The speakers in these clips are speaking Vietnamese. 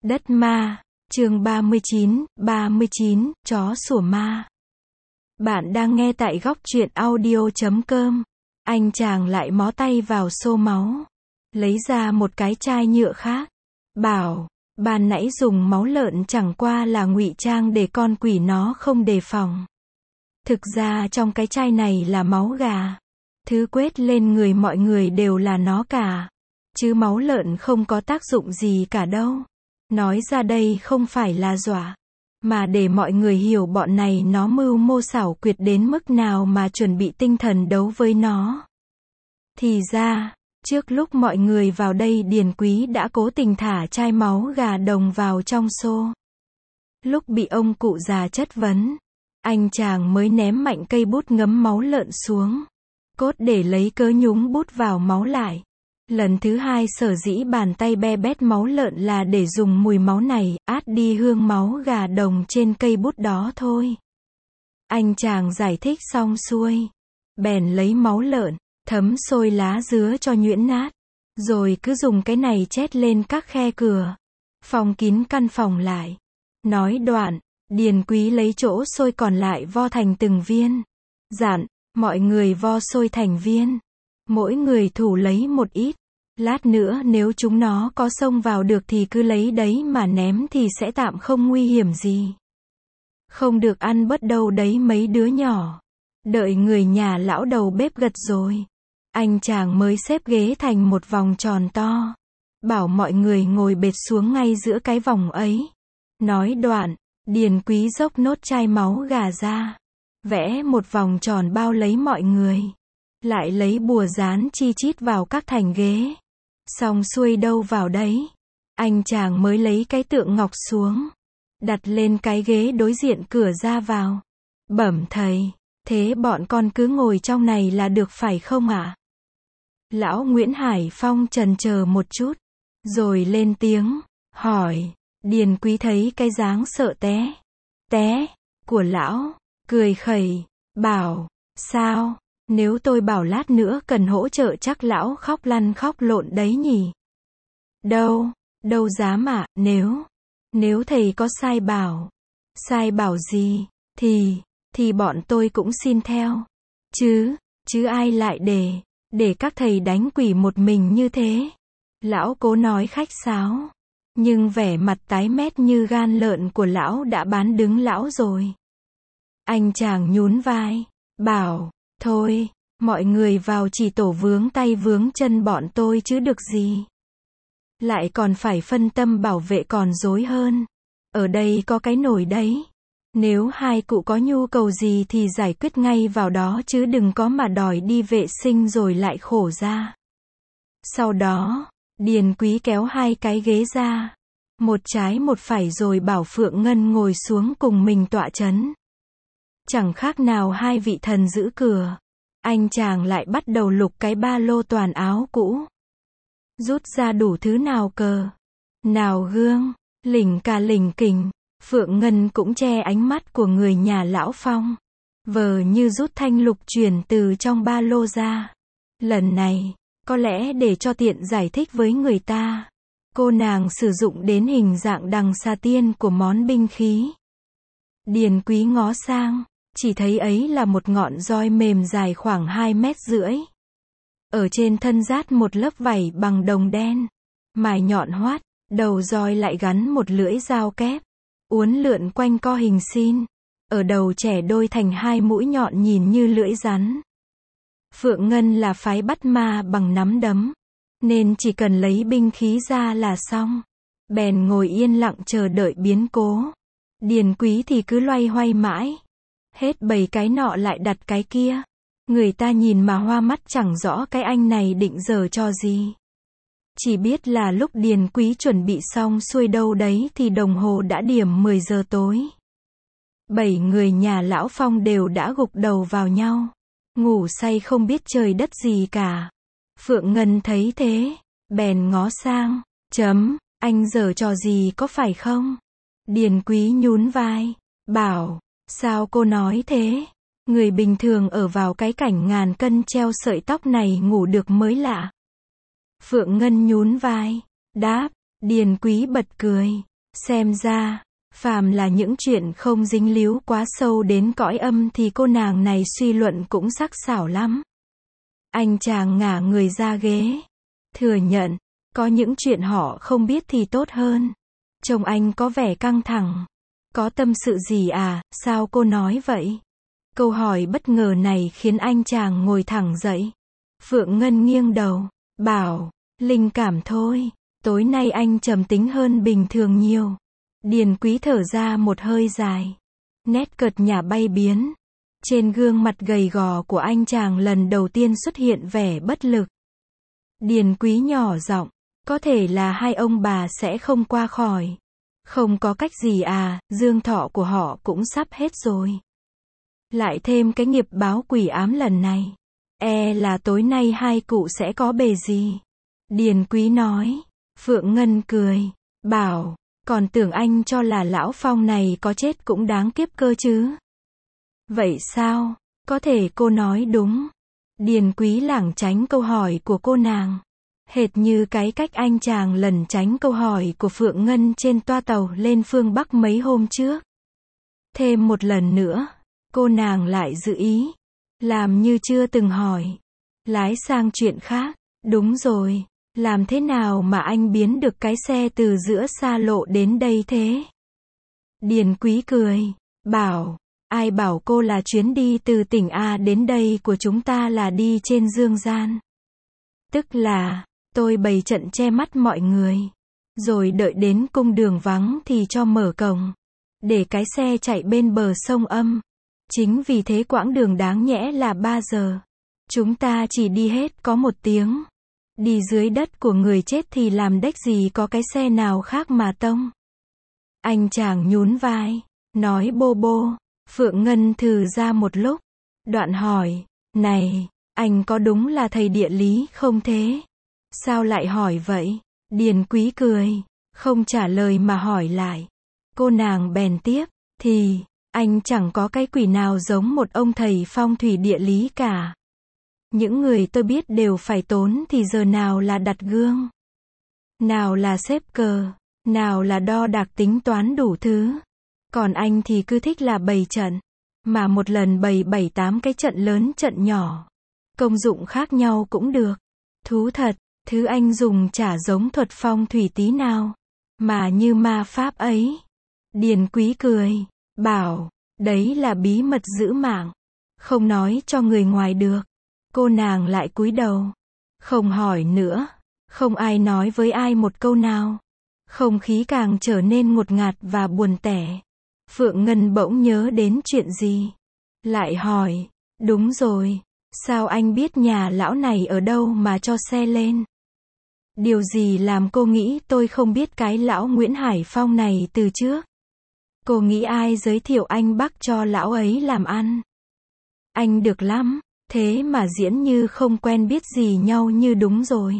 Đất ma, chương 39, chó sủa ma. Bạn đang nghe tại góc truyện audio.com. Anh chàng lại mó tay vào xô máu, lấy ra một cái chai nhựa khác, bảo, ban nãy dùng máu lợn chẳng qua là ngụy trang để con quỷ nó không đề phòng. Thực ra trong cái chai này là máu gà. Thứ quết lên người mọi người đều là nó cả. Chứ máu lợn không có tác dụng gì cả đâu. Nói ra đây không phải là dọa, mà để mọi người hiểu bọn này nó mưu mô xảo quyệt đến mức nào mà chuẩn bị tinh thần đấu với nó. Thì ra, trước lúc mọi người vào đây Điền Quý đã cố tình thả chai máu gà đồng vào trong xô. Lúc bị ông cụ già chất vấn, anh chàng mới ném mạnh cây bút ngấm máu lợn xuống, cốt để lấy cớ nhúng bút vào máu lại. Lần thứ hai sở dĩ bàn tay be bét máu lợn là để dùng mùi máu này át đi hương máu gà đồng trên cây bút đó thôi. Anh chàng giải thích xong xuôi, bèn lấy máu lợn, thấm sôi lá dứa cho nhuyễn nát, rồi cứ dùng cái này chét lên các khe cửa, phong kín căn phòng lại. Nói đoạn, Điền Quý lấy chỗ sôi còn lại vo thành từng viên, dặn mọi người vo sôi thành viên, mỗi người thủ lấy một ít. Lát nữa nếu chúng nó có xông vào được thì cứ lấy đấy mà ném thì sẽ tạm không nguy hiểm gì. Không được ăn bớt đâu đấy mấy đứa nhỏ. Đợi người nhà lão đầu bếp gật rồi, anh chàng mới xếp ghế thành một vòng tròn to, bảo mọi người ngồi bệt xuống ngay giữa cái vòng ấy. Nói đoạn, Điền Quý dốc nốt chai máu gà ra, vẽ một vòng tròn bao lấy mọi người, lại lấy bùa dán chi chít vào các thành ghế. Xong xuôi đâu vào đấy, anh chàng mới lấy cái tượng ngọc xuống, đặt lên cái ghế đối diện cửa ra vào. Bẩm thầy, thế bọn con cứ ngồi trong này là được phải không ạ? Lão Nguyễn Hải Phong chần chờ một chút, rồi lên tiếng, hỏi. Điền Quý thấy cái dáng sợ té của lão, cười khẩy, bảo, sao? Nếu tôi bảo lát nữa cần hỗ trợ chắc lão khóc lăn khóc lộn đấy nhỉ? Đâu dám ạ, nếu thầy có sai bảo gì, thì bọn tôi cũng xin theo. Chứ ai lại để các thầy đánh quỷ một mình như thế? Lão cố nói khách sáo, nhưng vẻ mặt tái mét như gan lợn của lão đã bán đứng lão rồi. Anh chàng nhún vai, bảo, thôi, mọi người vào chỉ tổ vướng tay vướng chân bọn tôi chứ được gì. Lại còn phải phân tâm bảo vệ còn rối hơn. Ở đây có cái nồi đấy. Nếu hai cụ có nhu cầu gì thì giải quyết ngay vào đó chứ đừng có mà đòi đi vệ sinh rồi lại khổ ra. Sau đó, Điền Quý kéo hai cái ghế ra, một trái một phải rồi bảo Phượng Ngân ngồi xuống cùng mình tọa chấn. Chẳng khác nào hai vị thần giữ cửa. Anh chàng lại bắt đầu lục cái ba lô toàn áo cũ, rút ra đủ thứ nào cờ, nào gương, lỉnh cà lỉnh kỉnh. Phượng Ngân cũng che ánh mắt của người nhà lão Phong, vờ như rút thanh lục chuyển từ trong ba lô ra. Lần này, có lẽ để cho tiện giải thích với người ta, cô nàng sử dụng đến hình dạng đằng xà tiên của món binh khí. Điền Quý ngó sang, chỉ thấy ấy là một ngọn roi mềm dài khoảng 2,5 mét. Ở trên thân dát một lớp vảy bằng đồng đen, mài nhọn hoắt, đầu roi lại gắn một lưỡi dao kép, uốn lượn quanh co hình xin. Ở đầu trẻ đôi thành hai mũi nhọn nhìn như lưỡi rắn. Phượng Ngân là phái bắt ma bằng nắm đấm, nên chỉ cần lấy binh khí ra là xong. Bèn ngồi yên lặng chờ đợi biến cố. Điền Quý thì cứ loay hoay mãi. Hết bày cái nọ lại đặt cái kia. Người ta nhìn mà hoa mắt chẳng rõ cái anh này định giở trò gì. Chỉ biết là lúc Điền Quý chuẩn bị xong xuôi đâu đấy thì đồng hồ đã điểm 10 giờ tối. 7 người nhà lão Phong đều đã gục đầu vào nhau, ngủ say không biết trời đất gì cả. Phượng Ngân thấy thế, bèn ngó sang, anh giở trò gì có phải không? Điền Quý nhún vai, bảo, sao cô nói thế? Người bình thường ở vào cái cảnh ngàn cân treo sợi tóc này ngủ được mới lạ. Phượng Ngân nhún vai, đáp, Điền Quý bật cười. Xem ra, phàm là những chuyện không dính líu quá sâu đến cõi âm thì cô nàng này suy luận cũng sắc sảo lắm. Anh chàng ngả người ra ghế. Thừa nhận, có những chuyện họ không biết thì tốt hơn. Trông anh có vẻ căng thẳng. Có tâm sự gì à, sao cô nói vậy? Câu hỏi bất ngờ này khiến anh chàng ngồi thẳng dậy. Phượng Ngân nghiêng đầu, bảo, linh cảm thôi, tối nay anh trầm tính hơn bình thường nhiều. Điền Quý thở ra một hơi dài. Nét cợt nhả bay biến. Trên gương mặt gầy gò của anh chàng lần đầu tiên xuất hiện vẻ bất lực. Điền Quý nhỏ giọng, có thể là hai ông bà sẽ không qua khỏi. Không có cách gì à, dương thọ của họ cũng sắp hết rồi. Lại thêm cái nghiệp báo quỷ ám lần này. Là tối nay hai cụ sẽ có bề gì. Điền Quý nói. Phượng Ngân cười, bảo, còn tưởng anh cho là lão Phong này có chết cũng đáng kiếp cơ chứ. Vậy sao? Có thể cô nói đúng. Điền Quý lảng tránh câu hỏi của cô nàng. Hệt như cái cách anh chàng lẩn tránh câu hỏi của Phượng Ngân trên toa tàu lên phương Bắc mấy hôm trước. Thêm một lần nữa, cô nàng lại giữ ý. Làm như chưa từng hỏi. Lái sang chuyện khác. Đúng rồi. Làm thế nào mà anh biến được cái xe từ giữa xa lộ đến đây thế? Điền Quý cười, bảo, ai bảo cô là chuyến đi từ tỉnh A đến đây của chúng ta là đi trên dương gian. Tức là, tôi bày trận che mắt mọi người. Rồi đợi đến cung đường vắng thì cho mở cổng. Để cái xe chạy bên bờ sông Âm. Chính vì thế quãng đường đáng nhẽ là 3 giờ. Chúng ta chỉ đi hết có 1 tiếng. Đi dưới đất của người chết thì làm đếch gì có cái xe nào khác mà tông. Anh chàng nhún vai, nói bô bô. Phượng Ngân thừ ra một lúc. Đoạn hỏi, này, anh có đúng là thầy địa lý không thế? Sao lại hỏi vậy? Điền Quý cười, không trả lời mà hỏi lại. Cô nàng bèn tiếp, thì, anh chẳng có cái quỷ nào giống một ông thầy phong thủy địa lý cả. Những người tôi biết đều phải tốn thì giờ nào là đặt gương, nào là xếp cờ, nào là đo đạc tính toán đủ thứ. Còn anh thì cứ thích là bày trận, mà một lần bày 7-8 cái trận lớn trận nhỏ. Công dụng khác nhau cũng được. Thú thật, thứ anh dùng chả giống thuật phong thủy tí nào, mà như ma pháp ấy. Điền Quý cười, bảo, đấy là bí mật giữ mạng, không nói cho người ngoài được. Cô nàng lại cúi đầu, không hỏi nữa, không ai nói với ai một câu nào. Không khí càng trở nên ngột ngạt và buồn tẻ. Phượng Ngân bỗng nhớ đến chuyện gì. Lại hỏi, đúng rồi, sao anh biết nhà lão này ở đâu mà cho xe lên? Điều gì làm cô nghĩ tôi không biết cái lão Nguyễn Hải Phong này từ trước? Cô nghĩ ai giới thiệu anh Bắc cho lão ấy làm ăn? Anh được lắm, thế mà diễn như không quen biết gì nhau như đúng rồi.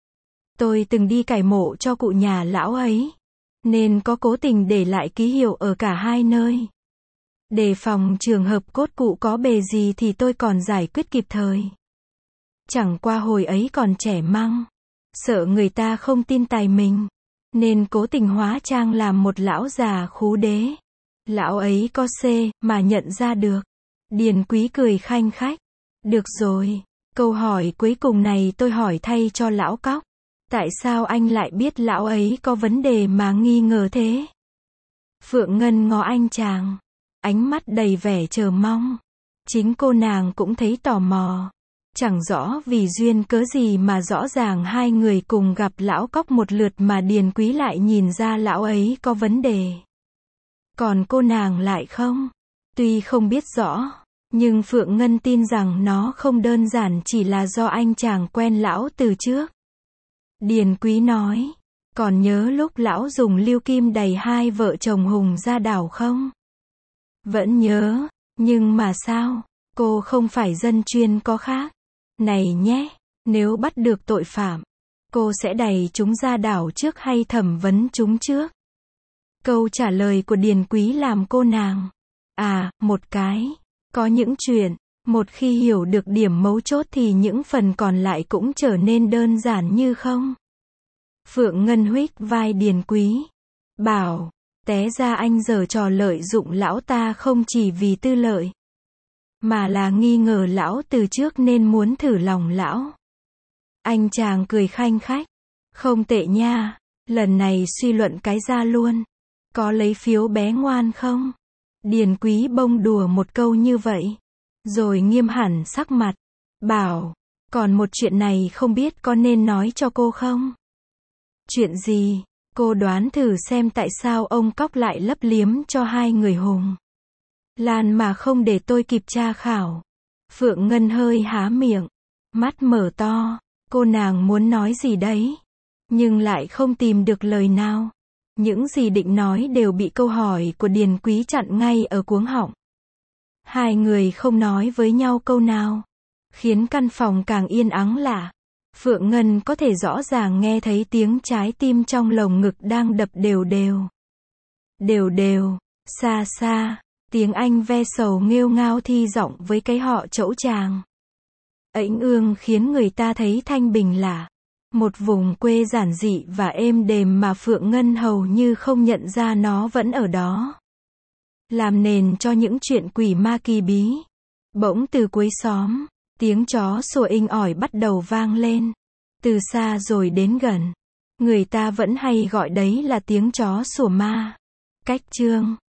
Tôi từng đi cải mộ cho cụ nhà lão ấy, nên có cố tình để lại ký hiệu ở cả hai nơi. Đề phòng trường hợp cốt cụ có bề gì thì tôi còn giải quyết kịp thời. Chẳng qua hồi ấy còn trẻ măng, sợ người ta không tin tài mình, nên cố tình hóa trang làm một lão già khú đế. Lão ấy có C mà nhận ra được. Điền Quý cười khanh khách. Được rồi, câu hỏi cuối cùng này tôi hỏi thay cho lão Cóc. Tại sao anh lại biết lão ấy có vấn đề mà nghi ngờ thế? Phượng Ngân ngó anh chàng, ánh mắt đầy vẻ chờ mong. Chính cô nàng cũng thấy tò mò. Chẳng rõ vì duyên cớ gì mà rõ ràng hai người cùng gặp lão Cóc một lượt mà Điền Quý lại nhìn ra lão ấy có vấn đề. Còn cô nàng lại không. Tuy không biết rõ, nhưng Phượng Ngân tin rằng nó không đơn giản chỉ là do anh chàng quen lão từ trước. Điền Quý nói, còn nhớ lúc lão dùng lưu kim đày hai vợ chồng Hùng ra đảo không? Vẫn nhớ, nhưng mà sao? Cô không phải dân chuyên có khác. Này nhé, nếu bắt được tội phạm, cô sẽ đày chúng ra đảo trước hay thẩm vấn chúng trước? Câu trả lời của Điền Quý làm cô nàng. Một cái. Có những chuyện, một khi hiểu được điểm mấu chốt thì những phần còn lại cũng trở nên đơn giản như không. Phượng Ngân huých vai Điền Quý. bảo, té ra anh giở trò lợi dụng lão ta không chỉ vì tư lợi, mà là nghi ngờ lão từ trước nên muốn thử lòng lão. Anh chàng cười khanh khách, không tệ nha, lần này suy luận cái ra luôn. Có lấy phiếu bé ngoan không? Điền Quý bông đùa một câu như vậy, rồi nghiêm hẳn sắc mặt, bảo, còn một chuyện này không biết có nên nói cho cô không? Chuyện gì? Cô đoán thử xem tại sao ông Cóc lại lấp liếm cho hai người Hùng Lan mà không để tôi kịp tra khảo. Phượng Ngân hơi há miệng, mắt mở to, cô nàng muốn nói gì đấy, nhưng lại không tìm được lời nào. Những gì định nói đều bị câu hỏi của Điền Quý chặn ngay ở cuống họng. Hai người không nói với nhau câu nào, khiến căn phòng càng yên ắng lạ. Phượng Ngân có thể rõ ràng nghe thấy tiếng trái tim trong lồng ngực đang đập đều đều. Đều đều, xa xa, tiếng anh ve sầu nghêu ngao thi giọng với cái họ chẫu chàng. Ảnh ương khiến người ta thấy thanh bình lạ. Một vùng quê giản dị và êm đềm mà Phượng Ngân hầu như không nhận ra nó vẫn ở đó, làm nền cho những chuyện quỷ ma kỳ bí. Bỗng từ cuối xóm, tiếng chó sủa inh ỏi bắt đầu vang lên. Từ xa rồi đến gần, người ta vẫn hay gọi đấy là tiếng chó sủa ma. Cách chương